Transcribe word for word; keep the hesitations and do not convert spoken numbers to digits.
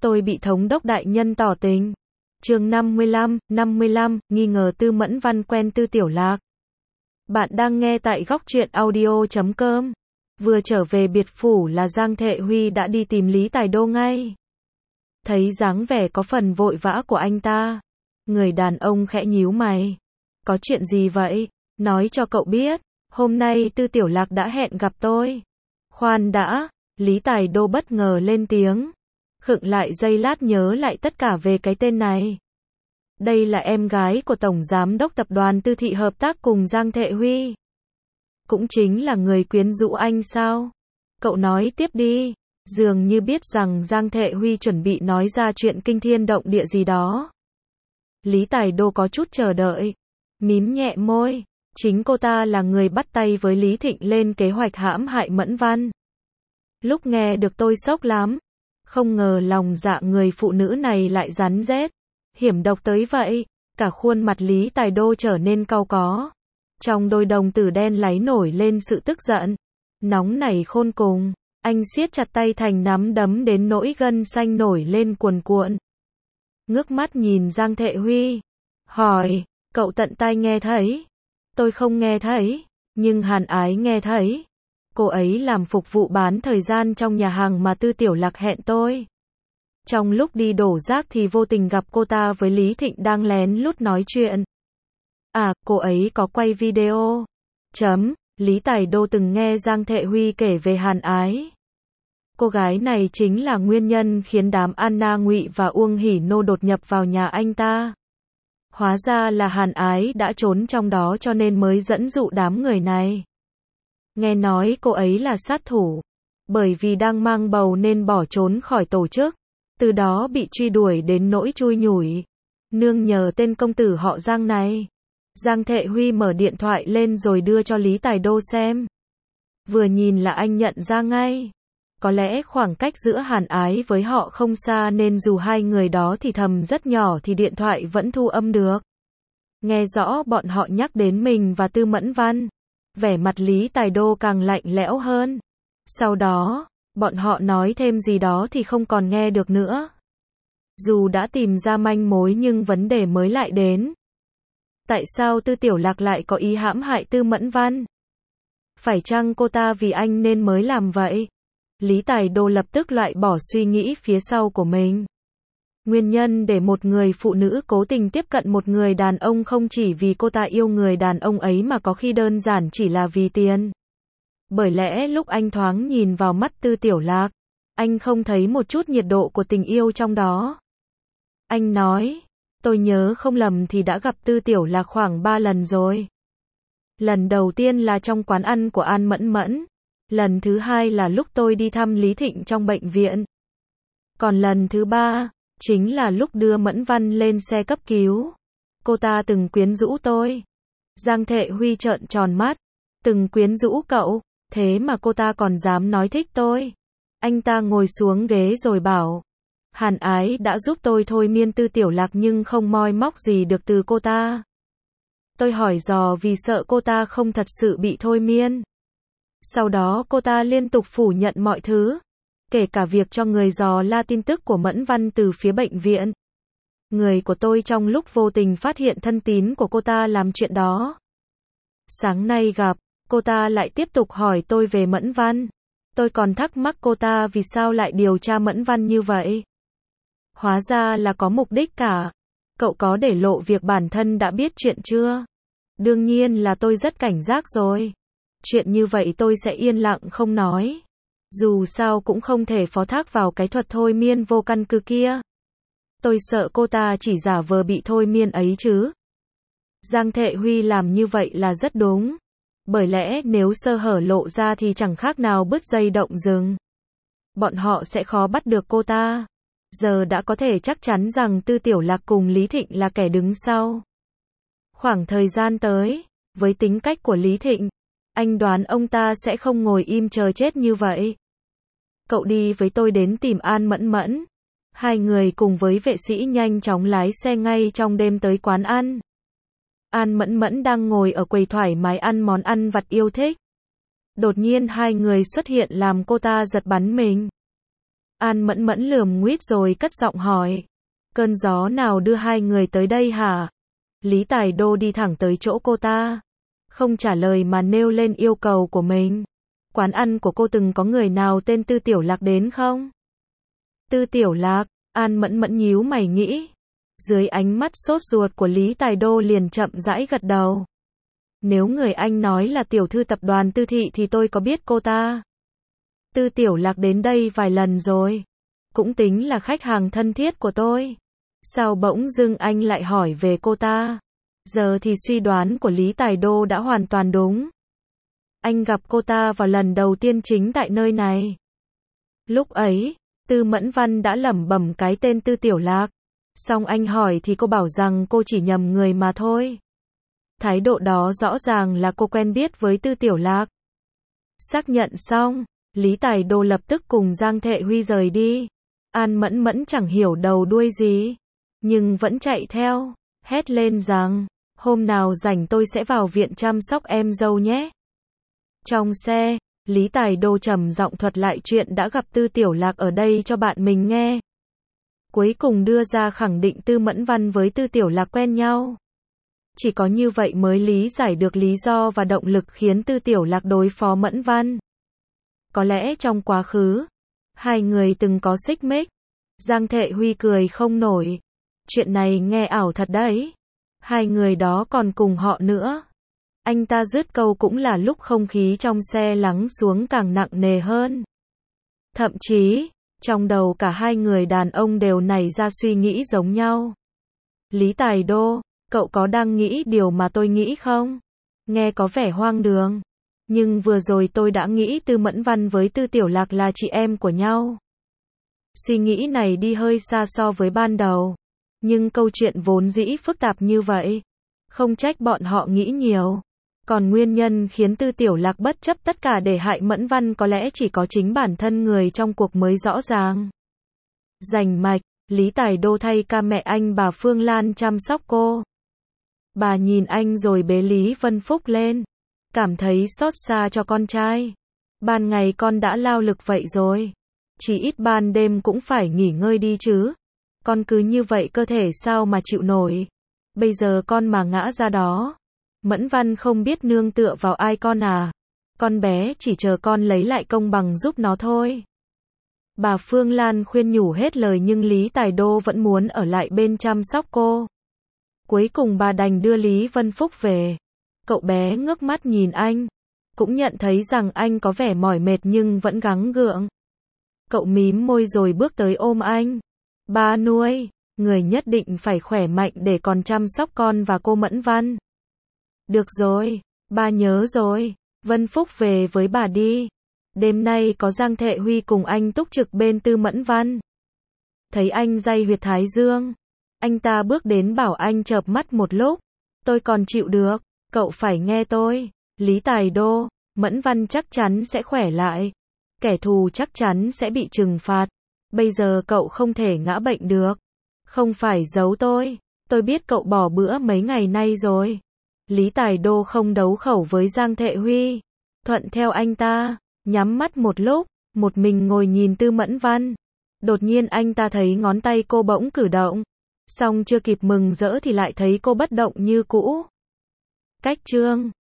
Tôi bị thống đốc đại nhân tỏ tình. Chương năm mươi lăm, năm mươi lăm, nghi ngờ Tư Mẫn Văn quen Tư Tiểu Lạc. Bạn đang nghe tại góc truyện audio chấm com. Vừa trở về biệt phủ là Giang Thệ Huy đã đi tìm Lý Tài Đô ngay. Thấy dáng vẻ có phần vội vã của anh ta, người đàn ông khẽ nhíu mày. Có chuyện gì vậy? Nói cho cậu biết, hôm nay Tư Tiểu Lạc đã hẹn gặp tôi. Khoan đã, Lý Tài Đô bất ngờ lên tiếng. Khựng lại giây lát nhớ lại tất cả về cái tên này. Đây là em gái của Tổng Giám đốc Tập đoàn Tư Thị hợp tác cùng Giang Thệ Huy. Cũng chính là người quyến rũ anh sao? Cậu nói tiếp đi. Dường như biết rằng Giang Thệ Huy chuẩn bị nói ra chuyện kinh thiên động địa gì đó. Lý Tài Đô có chút chờ đợi. Mím nhẹ môi. Chính cô ta là người bắt tay với Lý Thịnh lên kế hoạch hãm hại Mẫn Văn. Lúc nghe được tôi sốc lắm. Không ngờ lòng dạ người phụ nữ này lại rắn rết, hiểm độc tới vậy. Cả khuôn mặt Lý Tài Đô trở nên cau có. Trong đôi đồng tử đen láy nổi lên sự tức giận. Nóng nảy khôn cùng. Anh siết chặt tay thành nắm đấm đến nỗi gân xanh nổi lên cuồn cuộn. Ngước mắt nhìn Giang Thệ Huy. Hỏi, cậu tận tai nghe thấy? Tôi không nghe thấy, nhưng Hàn Ái nghe thấy. Cô ấy làm phục vụ bán thời gian trong nhà hàng mà Tư Tiểu Lạc hẹn tôi. Trong lúc đi đổ rác thì vô tình gặp cô ta với Lý Thịnh đang lén lút nói chuyện. À, cô ấy có quay video. Chấm, Lý Tài Đô từng nghe Giang Thệ Huy kể về Hàn Ái. Cô gái này chính là nguyên nhân khiến đám Anna Ngụy và Uông Hỉ Nô đột nhập vào nhà anh ta. Hóa ra là Hàn Ái đã trốn trong đó cho nên mới dẫn dụ đám người này. Nghe nói cô ấy là sát thủ, bởi vì đang mang bầu nên bỏ trốn khỏi tổ chức, từ đó bị truy đuổi đến nỗi chui nhủi. Nương nhờ tên công tử họ Giang này. Giang Thệ Huy mở điện thoại lên rồi đưa cho Lý Tài Đô xem. Vừa nhìn là anh nhận ra ngay. Có lẽ khoảng cách giữa Hàn Ái với họ không xa nên dù hai người đó thì thầm rất nhỏ thì điện thoại vẫn thu âm được. Nghe rõ bọn họ nhắc đến mình và Tư Mẫn Văn. Vẻ mặt Lý Tài Đô càng lạnh lẽo hơn. Sau đó, bọn họ nói thêm gì đó thì không còn nghe được nữa. Dù đã tìm ra manh mối nhưng vấn đề mới lại đến. Tại sao Tư Tiểu Lạc lại có ý hãm hại Tư Mẫn Văn? Phải chăng cô ta vì anh nên mới làm vậy? Lý Tài Đô lập tức loại bỏ suy nghĩ phía sau của mình. Nguyên nhân để một người phụ nữ cố tình tiếp cận một người đàn ông không chỉ vì cô ta yêu người đàn ông ấy mà có khi đơn giản chỉ là vì tiền. Bởi lẽ lúc anh thoáng nhìn vào mắt Tư Tiểu Lạc, anh không thấy một chút nhiệt độ của tình yêu trong đó. Anh nói, tôi nhớ không lầm thì đã gặp Tư Tiểu Lạc khoảng ba lần rồi. Lần đầu tiên là trong quán ăn của An Mẫn Mẫn. Lần thứ hai là lúc tôi đi thăm Lý Thịnh trong bệnh viện. Còn lần thứ ba, chính là lúc đưa Mẫn Văn lên xe cấp cứu. Cô ta từng quyến rũ tôi. Giang Thệ Huy trợn tròn mắt. Từng quyến rũ cậu, thế mà cô ta còn dám nói thích tôi. Anh ta ngồi xuống ghế rồi bảo. Hàn Ái đã giúp tôi thôi miên Tư Tiểu Lạc nhưng không moi móc gì được từ cô ta. Tôi hỏi dò vì sợ cô ta không thật sự bị thôi miên. Sau đó cô ta liên tục phủ nhận mọi thứ. Kể cả việc cho người dò la tin tức của Mẫn Văn từ phía bệnh viện. Người của tôi trong lúc vô tình phát hiện thân tín của cô ta làm chuyện đó. Sáng nay gặp, cô ta lại tiếp tục hỏi tôi về Mẫn Văn. Tôi còn thắc mắc cô ta vì sao lại điều tra Mẫn Văn như vậy. Hóa ra là có mục đích cả. Cậu có để lộ việc bản thân đã biết chuyện chưa? Đương nhiên là tôi rất cảnh giác rồi. Chuyện như vậy tôi sẽ yên lặng không nói. Dù sao cũng không thể phó thác vào cái thuật thôi miên vô căn cứ kia. Tôi sợ cô ta chỉ giả vờ bị thôi miên ấy chứ. Giang Thệ Huy làm như vậy là rất đúng. Bởi lẽ nếu sơ hở lộ ra thì chẳng khác nào bứt dây động rừng. Bọn họ sẽ khó bắt được cô ta. Giờ đã có thể chắc chắn rằng Tư Tiểu Lạc cùng Lý Thịnh là kẻ đứng sau. Khoảng thời gian tới, với tính cách của Lý Thịnh, anh đoán ông ta sẽ không ngồi im chờ chết như vậy. Cậu đi với tôi đến tìm An Mẫn Mẫn. Hai người cùng với vệ sĩ nhanh chóng lái xe ngay trong đêm tới quán ăn. An Mẫn Mẫn đang ngồi ở quầy thoải mái ăn món ăn vặt yêu thích. Đột nhiên hai người xuất hiện làm cô ta giật bắn mình. An Mẫn Mẫn lườm nguýt rồi cất giọng hỏi. Cơn gió nào đưa hai người tới đây hả? Lý Tài Đô đi thẳng tới chỗ cô ta. Không trả lời mà nêu lên yêu cầu của mình. Quán ăn của cô từng có người nào tên Tư Tiểu Lạc đến không? Tư Tiểu Lạc, An Mẫn Mẫn nhíu mày nghĩ. Dưới ánh mắt sốt ruột của Lý Tài Đô liền chậm rãi gật đầu. Nếu người anh nói là tiểu thư tập đoàn Tư Thị thì tôi có biết cô ta. Tư Tiểu Lạc đến đây vài lần rồi. Cũng tính là khách hàng thân thiết của tôi. Sao bỗng dưng anh lại hỏi về cô ta? Giờ thì suy đoán của Lý Tài Đô đã hoàn toàn đúng. Anh gặp cô ta vào lần đầu tiên chính tại nơi này. Lúc ấy, Tư Mẫn Văn đã lẩm bẩm cái tên Tư Tiểu Lạc. Xong anh hỏi thì cô bảo rằng cô chỉ nhầm người mà thôi. Thái độ đó rõ ràng là cô quen biết với Tư Tiểu Lạc. Xác nhận xong, Lý Tài Đô lập tức cùng Giang Thệ Huy rời đi. An Mẫn Mẫn chẳng hiểu đầu đuôi gì, nhưng vẫn chạy theo, hét lên rằng, hôm nào rảnh tôi sẽ vào viện chăm sóc em dâu nhé. Trong xe, Lý Tài Đô trầm giọng thuật lại chuyện đã gặp Tư Tiểu Lạc ở đây cho bạn mình nghe. Cuối cùng đưa ra khẳng định Tư Mẫn Văn với Tư Tiểu Lạc quen nhau. Chỉ có như vậy mới lý giải được lý do và động lực khiến Tư Tiểu Lạc đối phó Mẫn Văn. Có lẽ trong quá khứ, hai người từng có xích mích. Giang Thệ Huy cười không nổi. Chuyện này nghe ảo thật đấy. Hai người đó còn cùng họ nữa. Anh ta dứt câu cũng là lúc không khí trong xe lắng xuống càng nặng nề hơn. Thậm chí, trong đầu cả hai người đàn ông đều nảy ra suy nghĩ giống nhau. Lý Tài Đô, cậu có đang nghĩ điều mà tôi nghĩ không? Nghe có vẻ hoang đường. Nhưng vừa rồi tôi đã nghĩ Tư Mẫn Văn với Tư Tiểu Lạc là chị em của nhau. Suy nghĩ này đi hơi xa so với ban đầu. Nhưng câu chuyện vốn dĩ phức tạp như vậy. Không trách bọn họ nghĩ nhiều. Còn nguyên nhân khiến Tư Tiểu Lạc bất chấp tất cả để hại Mẫn Văn có lẽ chỉ có chính bản thân người trong cuộc mới rõ ràng. Rành mạch, Lý Tài Đô thay ca mẹ anh bà Phương Lan chăm sóc cô. Bà nhìn anh rồi bế Lý Vân Phúc lên. Cảm thấy xót xa cho con trai. Ban ngày con đã lao lực vậy rồi. Chỉ ít ban đêm cũng phải nghỉ ngơi đi chứ. Con cứ như vậy cơ thể sao mà chịu nổi. Bây giờ con mà ngã ra đó. Mẫn Văn không biết nương tựa vào ai con à. Con bé chỉ chờ con lấy lại công bằng giúp nó thôi. Bà Phương Lan khuyên nhủ hết lời nhưng Lý Tài Đô vẫn muốn ở lại bên chăm sóc cô. Cuối cùng bà đành đưa Lý Vân Phúc về. Cậu bé ngước mắt nhìn anh. Cũng nhận thấy rằng anh có vẻ mỏi mệt nhưng vẫn gắng gượng. Cậu mím môi rồi bước tới ôm anh. Ba nuôi, người nhất định phải khỏe mạnh để còn chăm sóc con và cô Mẫn Văn. Được rồi, ba nhớ rồi. Vân Phúc về với bà đi. Đêm nay có Giang Thệ Huy cùng anh túc trực bên Tư Mẫn Văn. Thấy anh day huyệt thái dương. Anh ta bước đến bảo anh chợp mắt một lúc. Tôi còn chịu được. Cậu phải nghe tôi. Lý Tài Đô, Mẫn Văn chắc chắn sẽ khỏe lại. Kẻ thù chắc chắn sẽ bị trừng phạt. Bây giờ cậu không thể ngã bệnh được. Không phải giấu tôi. Tôi biết cậu bỏ bữa mấy ngày nay rồi. Lý Tài Đô không đấu khẩu với Giang Thệ Huy. Thuận theo anh ta. Nhắm mắt một lúc. Một mình ngồi nhìn Tư Mẫn Văn. Đột nhiên anh ta thấy ngón tay cô bỗng cử động. Xong chưa kịp mừng rỡ thì lại thấy cô bất động như cũ. Cách chương